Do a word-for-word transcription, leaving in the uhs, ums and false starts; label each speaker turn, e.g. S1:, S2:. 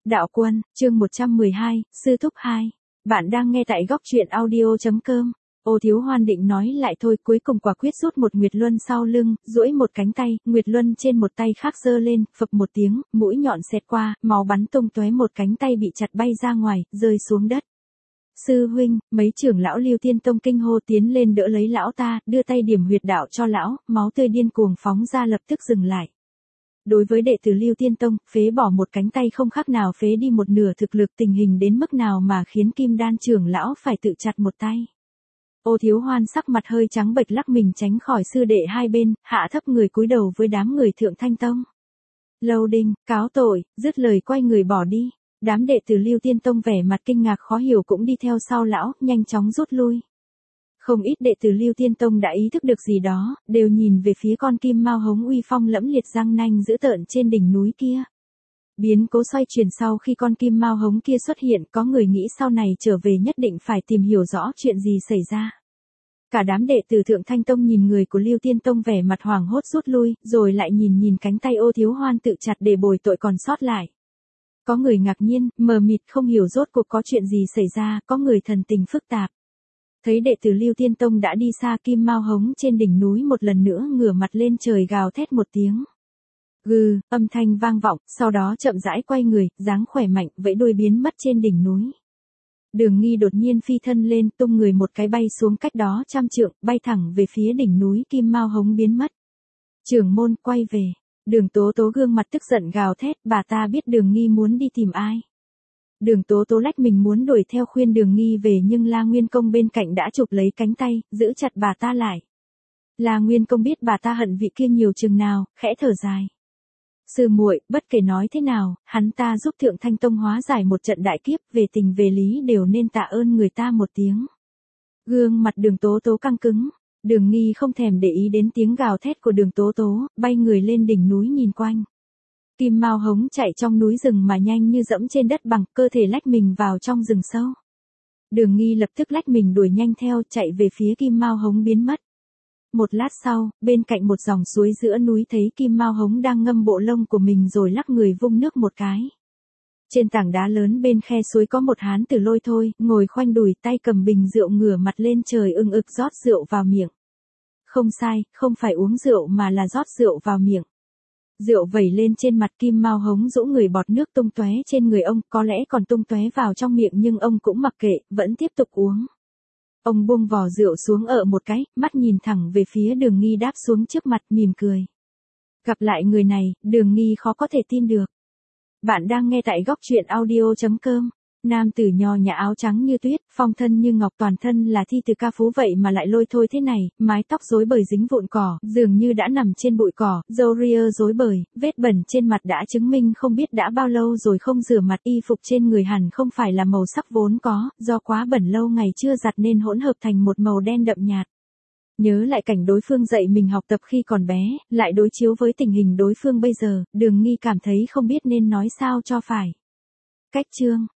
S1: Đạo Quân, chương một trăm mười hai, Sư Thúc hai. Bạn đang nghe tại góc truyện audio.com. Ô Thiếu Hoan định nói lại thôi, cuối cùng quả quyết rút một Nguyệt Luân sau lưng, duỗi một cánh tay, Nguyệt Luân trên một tay khác giơ lên, phập một tiếng, mũi nhọn xẹt qua, máu bắn tung tóe, một cánh tay bị chặt bay ra ngoài, rơi xuống đất. Sư huynh, mấy trưởng lão Lưu Thiên Tông kinh hô tiến lên đỡ lấy lão ta, đưa tay điểm huyệt đạo cho lão, máu tươi điên cuồng phóng ra lập tức dừng lại. Đối với đệ tử Lưu Thiên Tông, phế bỏ một cánh tay không khác nào phế đi một nửa thực lực, tình hình đến mức nào mà khiến Kim Đan trưởng lão phải tự chặt một tay. Ô Thiếu Hoan sắc mặt hơi trắng bệch lắc mình tránh khỏi sư đệ hai bên, hạ thấp người cúi đầu với đám người Thượng Thanh Tông. Lâu Đinh, cáo tội, dứt lời quay người bỏ đi. Đám đệ tử Lưu Thiên Tông vẻ mặt kinh ngạc khó hiểu cũng đi theo sau lão, nhanh chóng rút lui. Không ít đệ tử Lưu Thiên Tông đã ý thức được gì đó, đều nhìn về phía con kim mao hống uy phong lẫm liệt răng nanh dữ tợn trên đỉnh núi kia. Biến cố xoay chuyển sau khi con kim mao hống kia xuất hiện, có người nghĩ sau này trở về nhất định phải tìm hiểu rõ chuyện gì xảy ra. Cả đám đệ tử Thượng Thanh Tông nhìn người của Lưu Thiên Tông vẻ mặt hoảng hốt rút lui, rồi lại nhìn nhìn cánh tay Ô Thiếu Hoan tự chặt để bồi tội còn sót lại. Có người ngạc nhiên, mờ mịt không hiểu rốt cuộc có chuyện gì xảy ra, có người thần tình phức tạp. Thấy đệ tử Lưu Thiên Tông đã đi xa, kim mao hống trên đỉnh núi một lần nữa ngửa mặt lên trời gào thét một tiếng. Gừ, âm thanh vang vọng, sau đó chậm rãi quay người, dáng khỏe mạnh, vẫy đuôi biến mất trên đỉnh núi. Đường Nghi đột nhiên phi thân lên, tung người một cái bay xuống cách đó trăm trượng, bay thẳng về phía đỉnh núi, kim mao hống biến mất. Trưởng môn, quay về. Đường Tố Tố gương mặt tức giận gào thét, bà ta biết Đường Nghi muốn đi tìm ai. Đường Tố Tố lách mình muốn đuổi theo khuyên Đường Nghi về, nhưng La Nguyên Công bên cạnh đã chụp lấy cánh tay, giữ chặt bà ta lại. La Nguyên Công biết bà ta hận vị kia nhiều chừng nào, khẽ thở dài. Sư muội, bất kể nói thế nào, hắn ta giúp Thượng Thanh Tông hóa giải một trận đại kiếp, về tình về lý đều nên tạ ơn người ta một tiếng. Gương mặt Đường Tố Tố căng cứng. Đường Nghi không thèm để ý đến tiếng gào thét của Đường Tố Tố, bay người lên đỉnh núi nhìn quanh. Kim mao hống chạy trong núi rừng mà nhanh như dẫm trên đất bằng, cơ thể lách mình vào trong rừng sâu. Đường Nghi lập tức lách mình đuổi nhanh theo, chạy về phía kim mao hống biến mất. Một lát sau, bên cạnh một dòng suối giữa núi thấy kim mao hống đang ngâm bộ lông của mình rồi lắc người vung nước một cái. Trên tảng đá lớn bên khe suối có một hán tử lôi thôi, ngồi khoanh đùi, tay cầm bình rượu ngửa mặt lên trời ưng ực rót rượu vào miệng. Không sai, không phải uống rượu mà là rót rượu vào miệng. Rượu vẩy lên trên mặt, kim mao hống rũ người, bọt nước tung tóe trên người ông, có lẽ còn tung tóe vào trong miệng nhưng ông cũng mặc kệ, vẫn tiếp tục uống. Ông buông vò rượu xuống ở một cái, mắt nhìn thẳng về phía Đường Nghi đáp xuống trước mặt, mỉm cười. Gặp lại người này, Đường Nghi khó có thể tin được. Bạn đang nghe tại góc truyện audio.com. Nam tử nho nhã áo trắng như tuyết, phong thân như ngọc, toàn thân là thi từ ca phú vậy mà lại lôi thôi thế này, mái tóc rối bời dính vụn cỏ, dường như đã nằm trên bụi cỏ, râu ria rối bời, vết bẩn trên mặt đã chứng minh không biết đã bao lâu rồi không rửa mặt, y phục trên người hẳn không phải là màu sắc vốn có, do quá bẩn lâu ngày chưa giặt nên hỗn hợp thành một màu đen đậm nhạt. Nhớ lại cảnh đối phương dạy mình học tập khi còn bé, lại đối chiếu với tình hình đối phương bây giờ, Đường Nghi cảm thấy không biết nên nói sao cho phải. Cách chương